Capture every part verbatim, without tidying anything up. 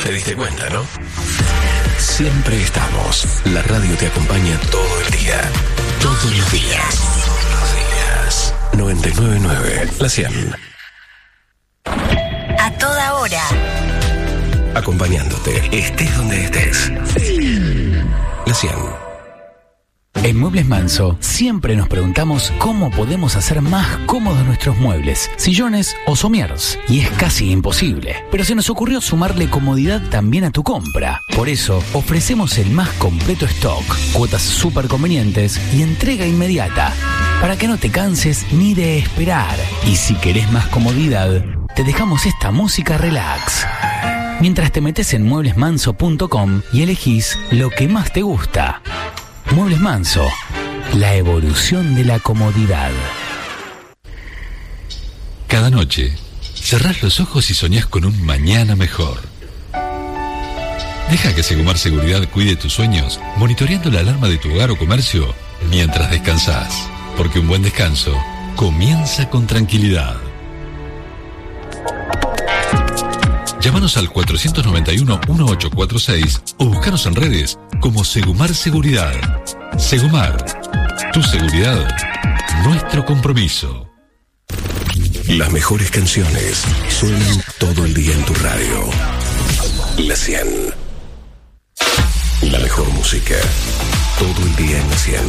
Te diste cuenta, ¿no? Siempre estamos. La radio te acompaña todo el día. Todos los días. Todos los días. noventa y nueve punto nueve. La cien. A toda hora. Acompañándote, estés donde estés. La cien. En Muebles Manso siempre nos preguntamos cómo podemos hacer más cómodos nuestros muebles, sillones o somiers. Y es casi imposible. Pero se nos ocurrió sumarle comodidad también a tu compra. Por eso ofrecemos el más completo stock, cuotas súper convenientes y entrega inmediata. Para que no te canses ni de esperar. Y si querés más comodidad, te dejamos esta música relax. Mientras te metes en muebles manso punto com y elegís lo que más te gusta. Muebles Manso, la evolución de la comodidad. Cada noche, cerrás los ojos y soñás con un mañana mejor. Deja que Segumar Seguridad cuide tus sueños, monitoreando la alarma de tu hogar o comercio mientras descansás. Porque un buen descanso comienza con tranquilidad. Llámanos al cuatro nueve uno, uno ocho cuatro seis o búscanos en redes como Segumar Seguridad. Segumar, tu seguridad, nuestro compromiso. Las mejores canciones suenan todo el día en tu radio. La cien. La mejor música todo el día en La cien.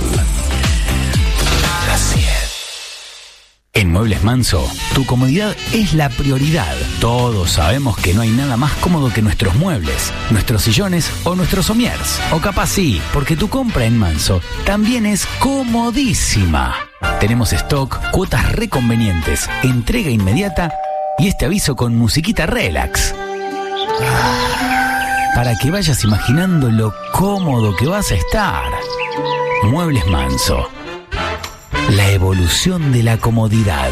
La cien. En Muebles Manso, tu comodidad es la prioridad. Todos sabemos que no hay nada más cómodo que nuestros muebles, nuestros sillones o nuestros somiers. O capaz sí, porque tu compra en Manso también es comodísima. Tenemos stock, cuotas reconvenientes, entrega inmediata y este aviso con musiquita relax. Para que vayas imaginando lo cómodo que vas a estar. Muebles Manso. La evolución de la comodidad.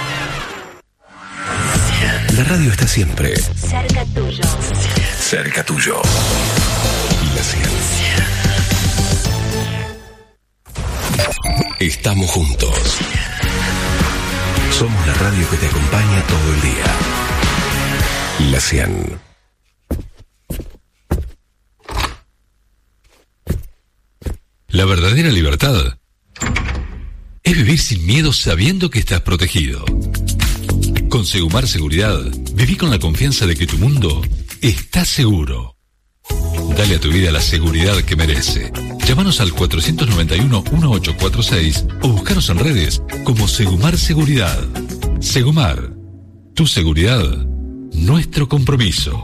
La radio está siempre Cerca tuyo. cerca tuyo. La cien. Estamos juntos. Somos la radio que te acompaña todo el día. La cien. La verdadera libertad es vivir sin miedo sabiendo que estás protegido. Con Segumar Seguridad, viví con la confianza de que tu mundo está seguro. Dale a tu vida la seguridad que merece. Llámanos al cuatro nueve uno, uno ocho cuatro seis o búscanos en redes como Segumar Seguridad. Segumar, tu seguridad, nuestro compromiso.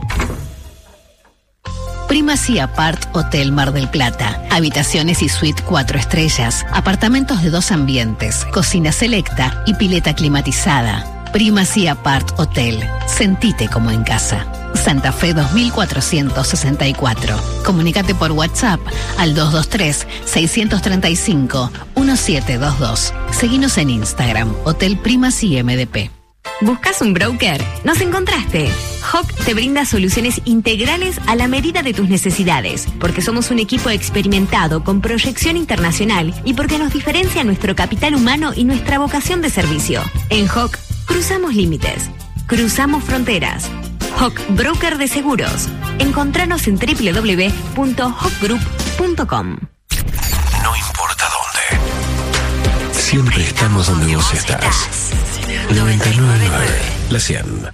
Primacy Apart Hotel Mar del Plata. Habitaciones y suite cuatro estrellas. Apartamentos de dos ambientes. Cocina selecta y pileta climatizada. Primacy Apart Hotel. Sentite como en casa. Santa Fe dos mil cuatrocientos sesenta y cuatro. Comunícate por WhatsApp al dos dos tres, seis tres cinco, uno siete dos dos. Seguinos en Instagram, Hotel Primacy M D P. ¿Buscas un broker? ¡Nos encontraste! H O C te brinda soluciones integrales a la medida de tus necesidades, porque somos un equipo experimentado con proyección internacional y porque nos diferencia nuestro capital humano y nuestra vocación de servicio. En H O C, cruzamos límites, cruzamos fronteras. H O C Broker de Seguros. Encontranos en doble u doble u doble u punto hawk group punto com. No importa dónde. Siempre estamos donde vos estás. noventa y nueve punto nueve. La cien.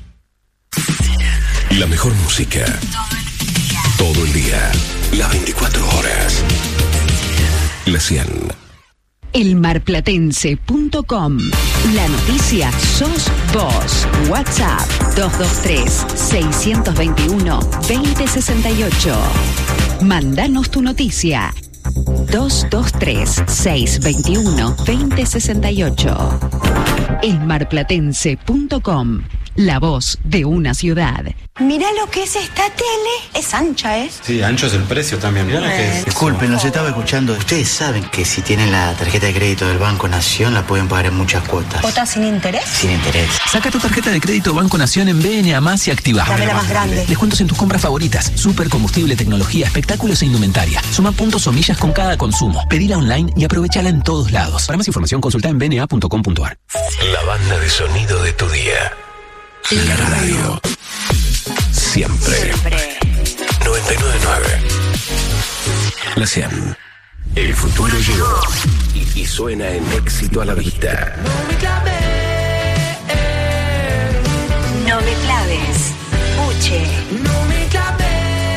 La mejor música. Todo el día. Las veinticuatro horas. La cien. el marplatense punto com. La noticia sos vos. WhatsApp dos dos tres, seis dos uno, dos cero seis ocho. Mandanos tu noticia. dos dos tres, seis dos uno, dos cero seis ocho. el marplatense punto com. La voz de una ciudad. Mira lo que es esta tele. Es ancha, ¿eh? Sí, ancho es el precio también. Mirá lo que es. Disculpen, los estaba escuchando. Ustedes saben que si tienen la tarjeta de crédito del Banco Nación la pueden pagar en muchas cuotas. ¿Cuotas sin interés? Sin interés. Saca tu tarjeta de crédito Banco Nación en B N A más y activa. Dame la más grande. Descuentos en tus compras favoritas. Super combustible, tecnología, espectáculos e indumentaria. Suma puntos o millas con cada consumo. Pedila online y aprovechala en todos lados. Para más información consulta en b n a punto com punto a r. La banda de sonido de tu día. La radio. Siempre. Siempre. La cien. El futuro llegó y, y suena en Éxito a la Vista. No me claves. Puche. No me claves.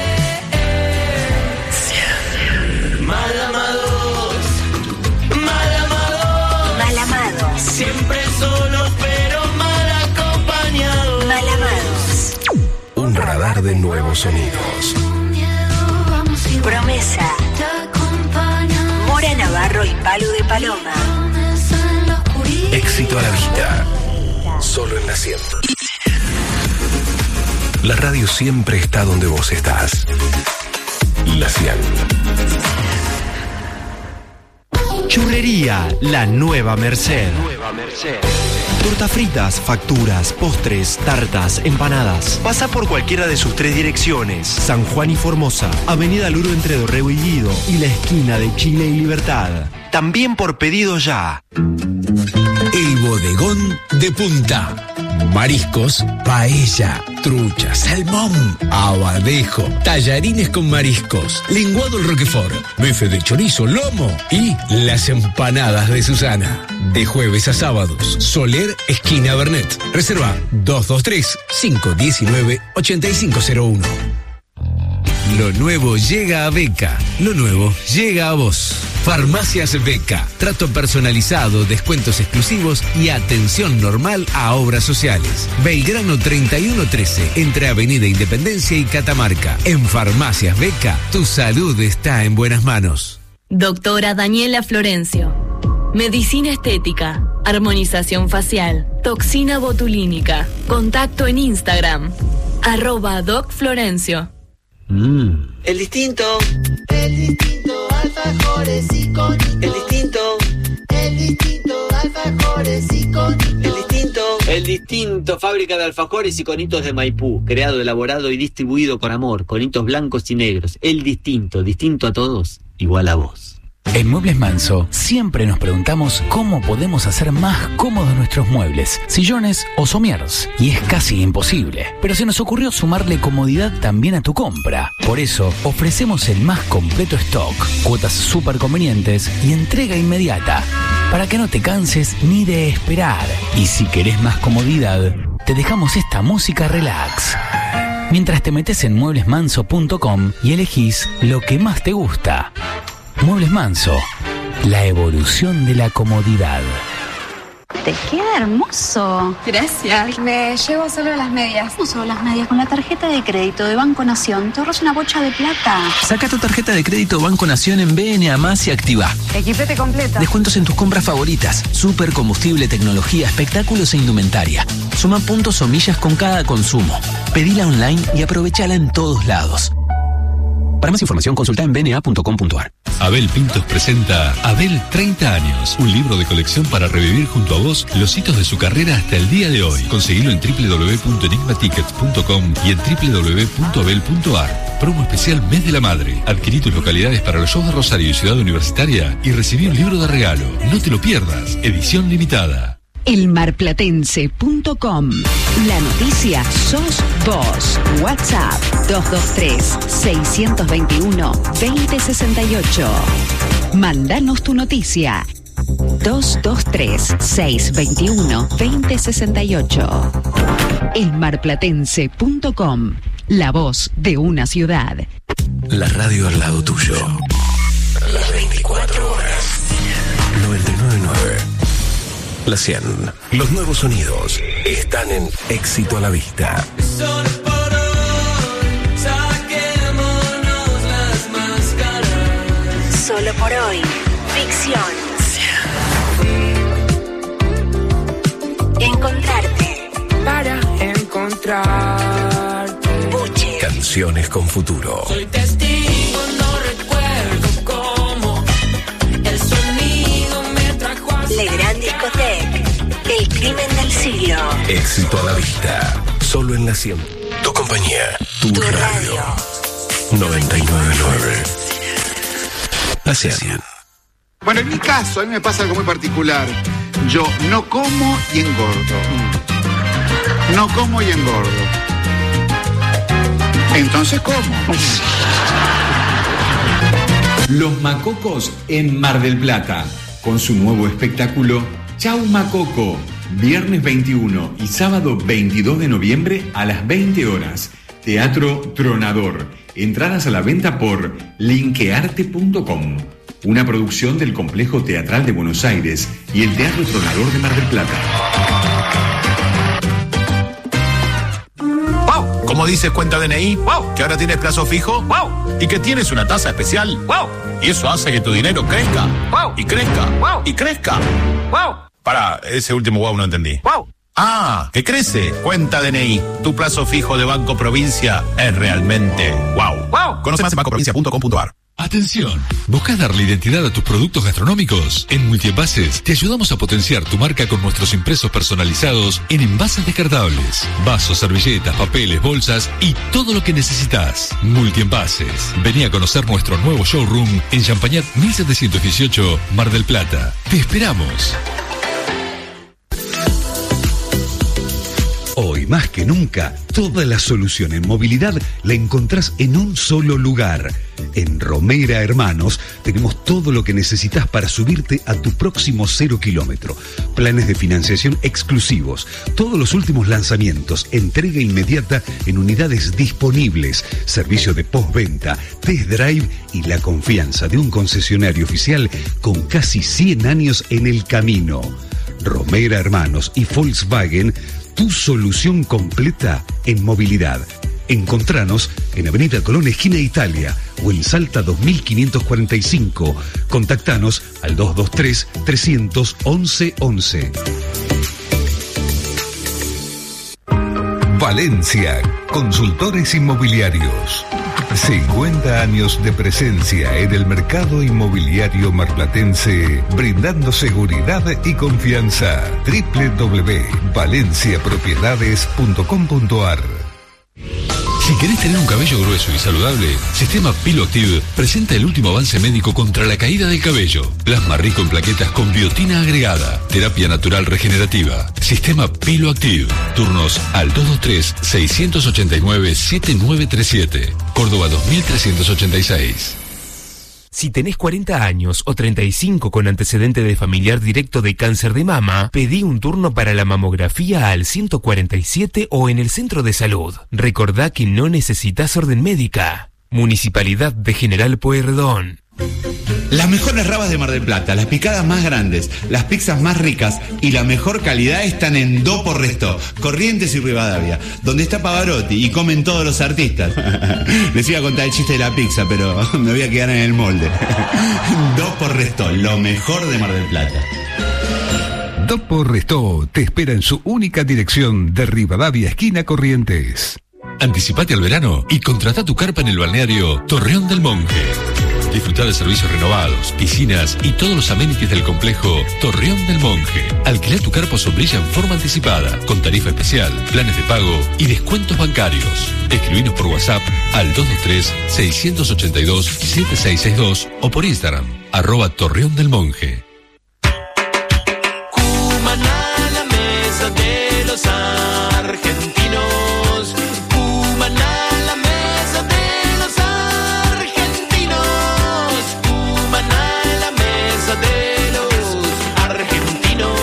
Mal amados. Mal amados. Mal amados. Siempre solos pero mal acompañados. Mal amados. Un radar de nuevos sonidos. Promesa. Mora Navarro y Palu de Paloma. Éxito a la Vista. Solo en la cien. La radio siempre está donde vos estás. La cien. Churrería La Nueva Merced. Tortas fritas, facturas, postres, tartas, empanadas. Pasa por cualquiera de sus tres direcciones. San Juan y Formosa, Avenida Luro entre Dorrego y Guido y la esquina de Chile y Libertad. También por pedido ya. El bodegón de Punta. Mariscos, paella, trucha, salmón, abadejo, tallarines con mariscos, lenguado al roquefort, bife de chorizo, lomo y las empanadas de Susana. De jueves a sábados, Soler, esquina Bernet. Reserva dos dos tres, cinco uno nueve, ocho cinco cero uno. Lo nuevo llega a Beca. Lo nuevo llega a vos. Farmacias Beca. Trato personalizado, descuentos exclusivos y atención normal a obras sociales. Belgrano treinta y uno trece, entre Avenida Independencia y Catamarca. En Farmacias Beca, tu salud está en buenas manos. Doctora Daniela Florencio. Medicina estética, armonización facial, toxina botulínica. Contacto en Instagram. Arroba Doc Florencio. Mm. El distinto. El distinto, alfajores y conitos. El distinto. El distinto, alfajores y conitos. El distinto. El distinto, fábrica de alfajores y conitos de Maipú. Creado, elaborado y distribuido con amor. Conitos blancos y negros. El distinto, distinto a todos, igual a vos. En Muebles Manso siempre nos preguntamos cómo podemos hacer más cómodos nuestros muebles, sillones o sommiers. Y es casi imposible. Pero se nos ocurrió sumarle comodidad también a tu compra. Por eso ofrecemos el más completo stock, cuotas súper convenientes y entrega inmediata. Para que no te canses ni de esperar. Y si querés más comodidad, te dejamos esta música relax. Mientras te metes en muebles manso punto com y elegís lo que más te gusta. Muebles Manso, la evolución de la comodidad. Te queda hermoso. Gracias. Me llevo solo las medias. No solo las medias, con la tarjeta de crédito de Banco Nación te ahorras una bocha de plata. Saca tu tarjeta de crédito Banco Nación en B N A más y activa. Equipete completa. Descuentos en tus compras favoritas. Super combustible, tecnología, espectáculos e indumentaria. Suma puntos o millas con cada consumo. Pedila online y aprovechala en todos lados. Para más información, consulta en b n a punto com punto a r. Abel Pintos presenta Abel treinta años, un libro de colección para revivir junto a vos los hitos de su carrera hasta el día de hoy. Conseguilo en doble u doble u doble u punto enigma tickets punto com y en doble u doble u doble u punto abel punto a r. Promo especial Mes de la Madre. Adquirí tus localidades para los shows de Rosario y Ciudad Universitaria y recibí un libro de regalo. No te lo pierdas. Edición limitada. el marplatense punto com. La noticia sos vos. WhatsApp dos dos tres, seis dos uno, dos cero seis ocho. Mandanos tu noticia. dos dos tres, seis dos uno, dos cero seis ocho. el marplatense punto com. La voz de una ciudad. La radio al lado tuyo. Las veinticuatro horas. noventa y nueve punto nueve. La cien. Los nuevos sonidos están en Éxito a la Vista. Solo por hoy, saquémonos las máscaras. Solo por hoy, ficción. Encontrarte. Para encontrarte. Puche. Canciones con futuro. Soy testigo, no recuerdo cómo. El sonido me trajo hasta Le Gran Discotec. El crimen del siglo. Éxito a la Vista. Solo en la cien. Tu compañía. Tu, Tu radio. radio. noventa y nueve punto nueve. La cien. Bueno, en mi caso, a mí me pasa algo muy particular. Yo no como y engordo. No como y engordo. Entonces, ¿cómo? Los Macocos en Mar del Plata, con su nuevo espectáculo Chau Macoco, viernes veintiuno y sábado veintidós de noviembre a las veinte horas. Teatro Tronador. Entradas a la venta por linkearte punto com. Una producción del Complejo Teatral de Buenos Aires y el Teatro Tronador de Mar del Plata. ¡Wow! Como dice cuenta D N I, ¡wow! Que ahora tienes plazo fijo, ¡wow! Y que tienes una tasa especial, ¡wow! Y eso hace que tu dinero crezca, ¡wow! Y crezca, ¡wow! Y crezca, ¡wow! Para, ese último wow no entendí. ¡Wow! Ah, que crece. Cuenta D N I. Tu plazo fijo de Banco Provincia es realmente wow. ¡Wow! Conoce más en banco provincia punto com punto a r. Atención, ¿buscas darle identidad a tus productos gastronómicos? En Multienvases te ayudamos a potenciar tu marca con nuestros impresos personalizados en envases descartables, vasos, servilletas, papeles, bolsas y todo lo que necesitas. Multienvases. Vení a conocer nuestro nuevo showroom en Champañat mil setecientos dieciocho, Mar del Plata. Te esperamos. Hoy más que nunca, toda la solución en movilidad la encontrás en un solo lugar. En Romera Hermanos tenemos todo lo que necesitas para subirte a tu próximo cero kilómetro. Planes de financiación exclusivos, todos los últimos lanzamientos, entrega inmediata en unidades disponibles, servicio de postventa, test drive y la confianza de un concesionario oficial con casi cien años en el camino. Romera Hermanos y Volkswagen, tu solución completa en movilidad. Encontranos en Avenida Colón, esquina Italia, o en Salta dos mil quinientos cuarenta y cinco. Contactanos al dos dos tres, tres once, once. Valencia, consultores inmobiliarios. cincuenta años de presencia en el mercado inmobiliario marplatense, brindando seguridad y confianza. doble u doble u doble u punto valencia propiedades punto com punto a r. Si querés tener un cabello grueso y saludable, Sistema Piloactive presenta el último avance médico contra la caída del cabello. Plasma rico en plaquetas con biotina agregada. Terapia natural regenerativa. Sistema Piloactive. Turnos al dos dos tres, seis ocho nueve, siete nueve tres siete. Córdoba dos mil trescientos ochenta y seis. Si tenés cuarenta años o treinta y cinco con antecedente de familiar directo de cáncer de mama, pedí un turno para la mamografía al ciento cuarenta y siete o en el centro de salud. Recordá que no necesitas orden médica. Municipalidad de General Pueyrredón. Las mejores rabas de Mar del Plata, las picadas más grandes, las pizzas más ricas y la mejor calidad están en Do por Resto, Corrientes y Rivadavia, donde está Pavarotti y comen todos los artistas. Les iba a contar el chiste de la pizza, pero me voy a quedar en el molde. Do por Resto, lo mejor de Mar del Plata. Do por Resto te espera en su única dirección de Rivadavia, esquina Corrientes. Anticipate al verano y contrata tu carpa en el balneario Torreón del Monje. Disfrutar de servicios renovados, piscinas y todos los amenities del complejo Torreón del Monje. Alquila tu carpa o sombrilla en forma anticipada, con tarifa especial, planes de pago y descuentos bancarios. Escribinos por WhatsApp al dos dos tres, seis ocho dos, siete seis seis dos o por Instagram, arroba Torreón del Monje. Cumaná, la mesa de los argentinos. Cumaná, la mesa de los argentinos. Cumaná, la mesa de los argentinos.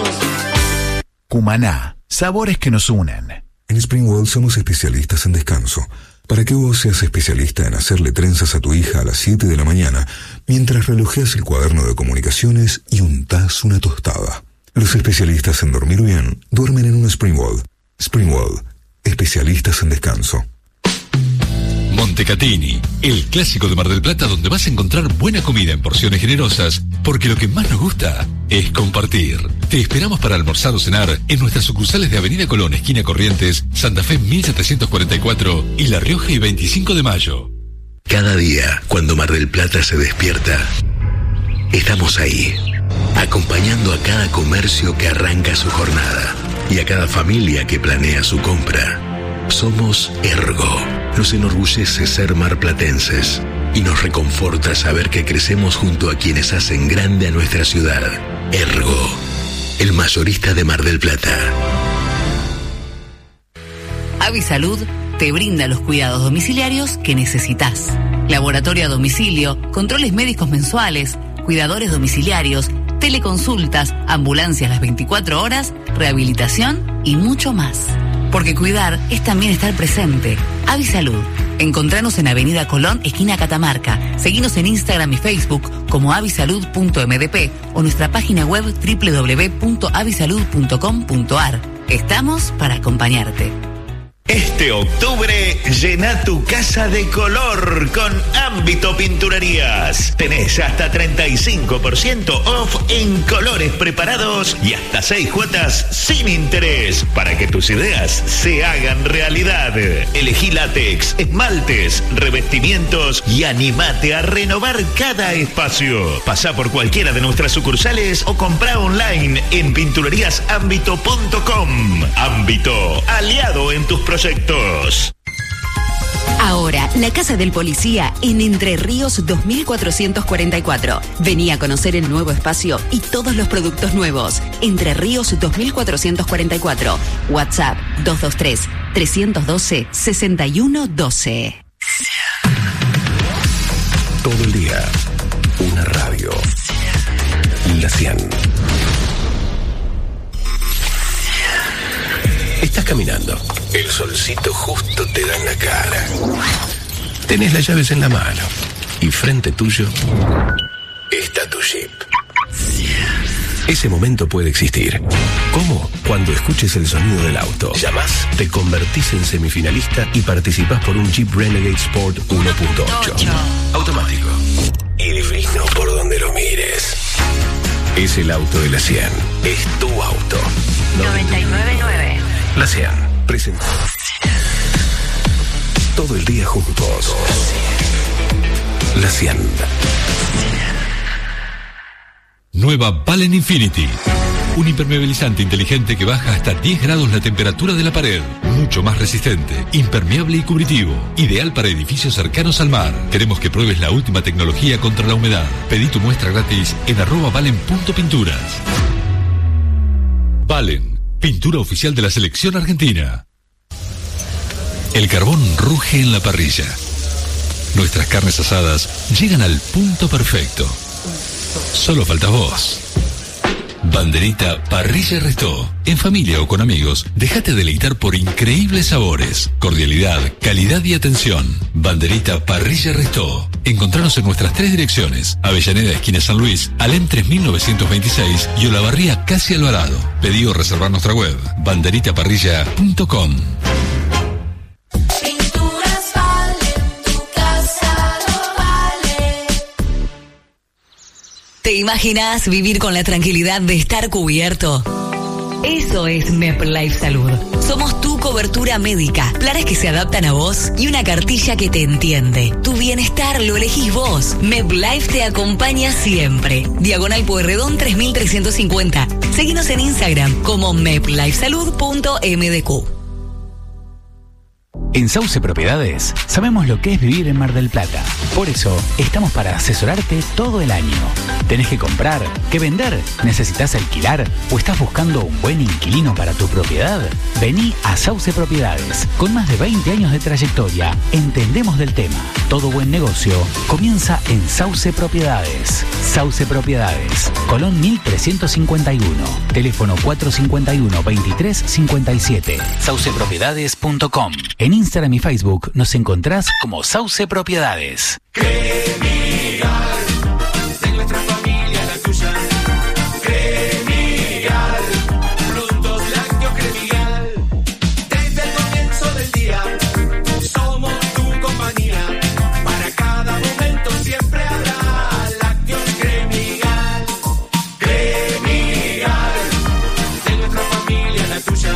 Cumaná, sabores que nos unen. En Springwell somos especialistas en descanso. Para que vos seas especialista en hacerle trenzas a tu hija a las siete de la mañana, mientras relojeas el cuaderno de comunicaciones y untás una tostada. Los especialistas en dormir bien duermen en un Springwell. Springwell, especialistas en descanso. Montecatini, el clásico de Mar del Plata donde vas a encontrar buena comida en porciones generosas, porque lo que más nos gusta es compartir. Te esperamos para almorzar o cenar en nuestras sucursales de Avenida Colón, esquina Corrientes, Santa Fe mil setecientos cuarenta y cuatro y La Rioja y veinticinco de mayo. Cada día, cuando Mar del Plata se despierta, estamos ahí, acompañando a cada comercio que arranca su jornada y a cada familia que planea su compra. Somos Ergo. Nos enorgullece ser marplatenses y nos reconforta saber que crecemos junto a quienes hacen grande a nuestra ciudad. Ergo, el mayorista de Mar del Plata. Avisalud te brinda los cuidados domiciliarios que necesitas. laboratorio a domicilio, controles médicos mensuales, cuidadores domiciliarios, teleconsultas, ambulancias las veinticuatro horas, rehabilitación y mucho más. Porque cuidar es también estar presente. Avisalud. Encontranos en Avenida Colón, esquina Catamarca. Seguinos en Instagram y Facebook como avisalud punto m d p o nuestra página web doble u doble u doble u punto avisalud punto com punto a r. Estamos para acompañarte. Este octubre, llena tu casa de color con Ámbito Pinturerías. Tenés hasta treinta y cinco por ciento off en colores preparados y hasta seis cuotas sin interés para que tus ideas se hagan realidad. Elegí látex, esmaltes, revestimientos y animate a renovar cada espacio. Pasá por cualquiera de nuestras sucursales o comprá online en pinturerías ámbito punto com. Ámbito, aliado en tus proyectos. Ahora, la Casa del Policía en Entre Ríos dos mil cuatrocientos cuarenta y cuatro. Vení a conocer el nuevo espacio y todos los productos nuevos. Entre Ríos dos mil cuatrocientos cuarenta y cuatro. WhatsApp dos dos tres, tres uno dos, seis uno uno dos. Todo el día, una radio. La cien. Estás caminando. El solcito justo te da en la cara. Tenés las llaves en la mano. Y frente tuyo está tu Jeep. Ese momento puede existir. ¿Cómo? Cuando escuches el sonido del auto. Llamás, te convertís en semifinalista y participás por un Jeep Renegade Sport uno punto ocho. Automático. Y divino por donde lo mires. Es el auto de la cien. Es tu auto. noventa y nueve punto nueve. La cien presenta todo el día juntos. La cien. Nueva Valen Infinity. Un impermeabilizante inteligente que baja hasta diez grados la temperatura de la pared. Mucho más resistente, impermeable y cubritivo. Ideal para edificios cercanos al mar. Queremos que pruebes la última tecnología contra la humedad. Pedí tu muestra gratis en arroba valen.pinturas. Valen. Pintura oficial de la selección argentina. El carbón ruge en la parrilla. Nuestras carnes asadas llegan al punto perfecto. Solo faltas vos. Banderita Parrilla Restó. En familia o con amigos, déjate deleitar por increíbles sabores, cordialidad, calidad y atención. Banderita Parrilla Restó. Encontranos en nuestras tres direcciones: Avellaneda, esquina San Luis, Alem tres mil novecientos veintiséis y Olavarría, casi Alvarado. Pedí o reservar nuestra web, banderita parrilla punto com. Pinturas Valen, tu casa lo vale. ¿Te imaginas vivir con la tranquilidad de estar cubierto? Eso es MedLife Salud. Somos tu cobertura médica, planes que se adaptan a vos y una cartilla que te entiende. Tu bienestar lo elegís vos. MedLife te acompaña siempre. Diagonal Pueyrredón tres mil trescientos cincuenta. Seguinos en Instagram como medlifesalud punto m d q. En Sauce Propiedades sabemos lo que es vivir en Mar del Plata. Por eso estamos para asesorarte todo el año. ¿Tenés que comprar? ¿Que vender? ¿Necesitas alquilar? ¿O estás buscando un buen inquilino para tu propiedad? Vení a Sauce Propiedades. Con más de veinte años de trayectoria, entendemos del tema. Todo buen negocio comienza en Sauce Propiedades. Sauce Propiedades. Colón mil trescientos cincuenta y uno. Teléfono cuatro cinco uno, veintitrés cincuenta y siete. sauce propiedades punto com. En Instagram y Facebook nos encontrás como Sauce Propiedades. Cremigal, de nuestra familia la tuya. Cremigal, productos lácteos Cremigal. Desde el comienzo del día, somos tu compañía. Para cada momento siempre habrá lácteos Cremigal. Cremigal, de nuestra familia la tuya.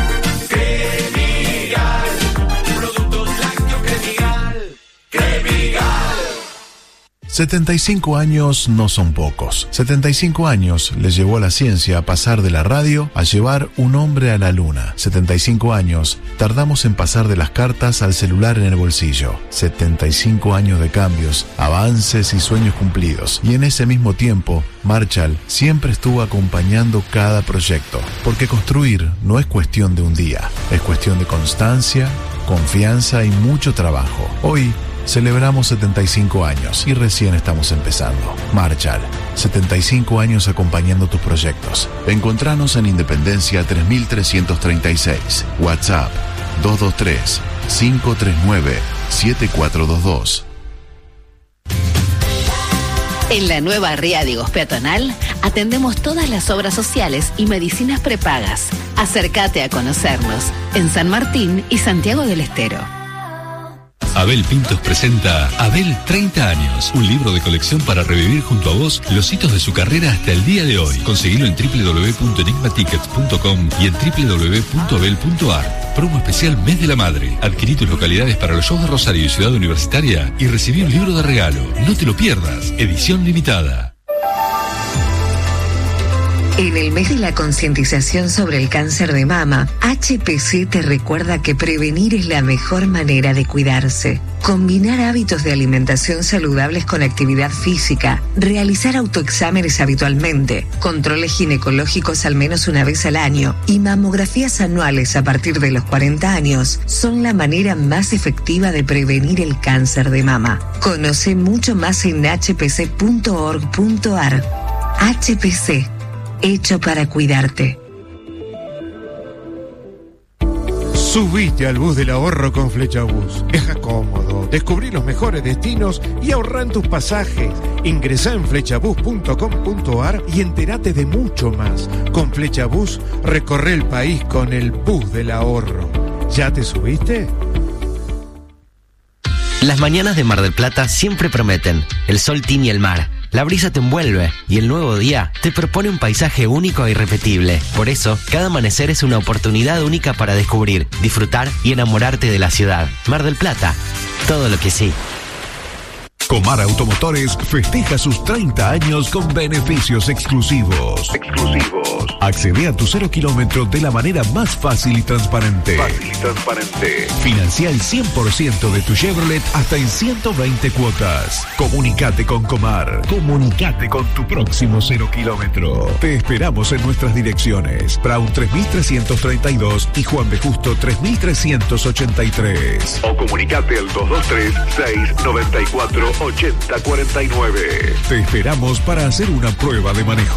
setenta y cinco años no son pocos. setenta y cinco años les llevó a la ciencia a pasar de la radio a llevar un hombre a la luna. setenta y cinco años tardamos en pasar de las cartas al celular en el bolsillo. setenta y cinco años de cambios, avances y sueños cumplidos. Y en ese mismo tiempo, Marshall siempre estuvo acompañando cada proyecto. Porque construir no es cuestión de un día, es cuestión de constancia, confianza y mucho trabajo. Hoy, Celebramos setenta y cinco años y recién estamos empezando. Marshall, setenta y cinco años acompañando tus proyectos. Encontranos en Independencia tres mil trescientos treinta y seis. WhatsApp dos dos tres, cinco tres nueve, siete cuatro dos dos. En la nueva Riadigos Peatonal atendemos todas las obras sociales y medicinas prepagas. Acércate a conocernos en San Martín y Santiago del Estero. Abel Pintos presenta Abel treinta años, un libro de colección para revivir junto a vos los hitos de su carrera hasta el día de hoy. Conseguilo en doble u doble u doble u punto enigma tickets punto com y en doble u doble u doble u punto abel punto ar. Promo especial Mes de la Madre. Adquirí tus localidades para los shows de Rosario y Ciudad Universitaria y recibí un libro de regalo. No te lo pierdas. Edición limitada. En el mes de la concientización sobre el cáncer de mama, H P C te recuerda que prevenir es la mejor manera de cuidarse. Combinar hábitos de alimentación saludables con actividad física, realizar autoexámenes habitualmente, controles ginecológicos al menos una vez al año y mamografías anuales a partir de los cuarenta años son la manera más efectiva de prevenir el cáncer de mama. Conoce mucho más en h p c punto org punto ar. H P C. Hecho para cuidarte. Subite al bus del ahorro con Flechabús. Viaja cómodo, descubrí los mejores destinos y ahorra en tus pasajes. Ingresá en flechabús punto com punto ar y entérate de mucho más. Con Flechabús recorre el país con el bus del ahorro. ¿Ya te subiste? Las mañanas de Mar del Plata siempre prometen. El sol tiñe el mar, la brisa te envuelve y el nuevo día te propone un paisaje único e irrepetible. Por eso, cada amanecer es una oportunidad única para descubrir, disfrutar y enamorarte de la ciudad. Mar del Plata, todo lo que sí. Comar Automotores festeja sus treinta años con beneficios exclusivos. Exclusivos. Accede a tu cero kilómetro de la manera más fácil y transparente. Fácil y transparente. Financia el cien por ciento de tu Chevrolet hasta en ciento veinte cuotas. Comunicate con Comar. Comunicate con tu próximo cero kilómetro. Te esperamos en nuestras direcciones. Brown tres mil trescientos treinta y dos y Juan B. Justo tres mil trescientos ochenta y tres. O comunicate al dos dos tres, seis nueve cuatro, ochenta cuarenta y nueve. Te esperamos para hacer una prueba de manejo.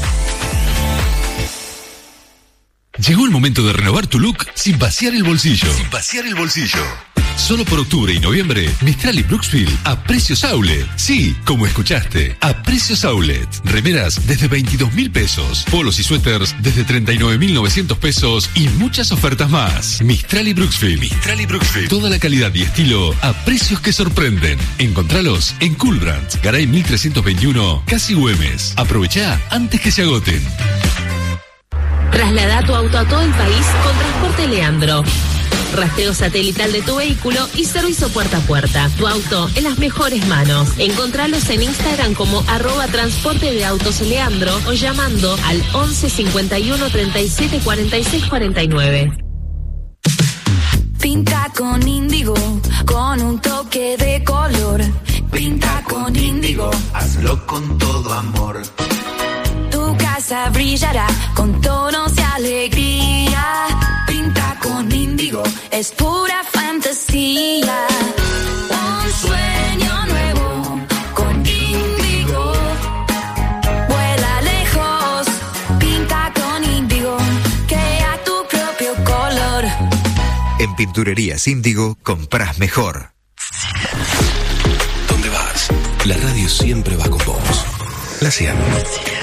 Llegó el momento de renovar tu look sin vaciar el bolsillo. Sin vaciar el bolsillo. Solo por octubre y noviembre, Mistral y Brooksville a precios outlet. Sí, como escuchaste, a precios outlet. Remeras desde veintidós mil pesos, polos y suéteres desde treinta y nueve mil novecientos pesos y muchas ofertas más. Mistral y Brooksville. Mistral y Brooksville. Toda la calidad y estilo a precios que sorprenden. Encontralos en Coolbrand, Garay mil trescientos veintiuno, Casi Güemes. Aprovechá antes que se agoten. Traslada tu auto a todo el país con Transporte Leandro. Rastreo satelital de tu vehículo y servicio puerta a puerta. Tu auto en las mejores manos. Encontralos en Instagram como arroba transporte de autos Leandro o llamando al once cincuenta y uno treinta y siete cuarenta y seis cuarenta y nueve. Pinta con índigo, con un toque de color. Pinta con índigo, hazlo con todo amor. Tu casa brillará con tonos de alegría. Pinta con índigo, es pura fantasía. Un sueño nuevo con índigo. Vuela lejos, pinta con índigo. Crea tu propio color. En Pinturerías Índigo compras mejor. ¿Dónde vas? La radio siempre va con vos. La cien.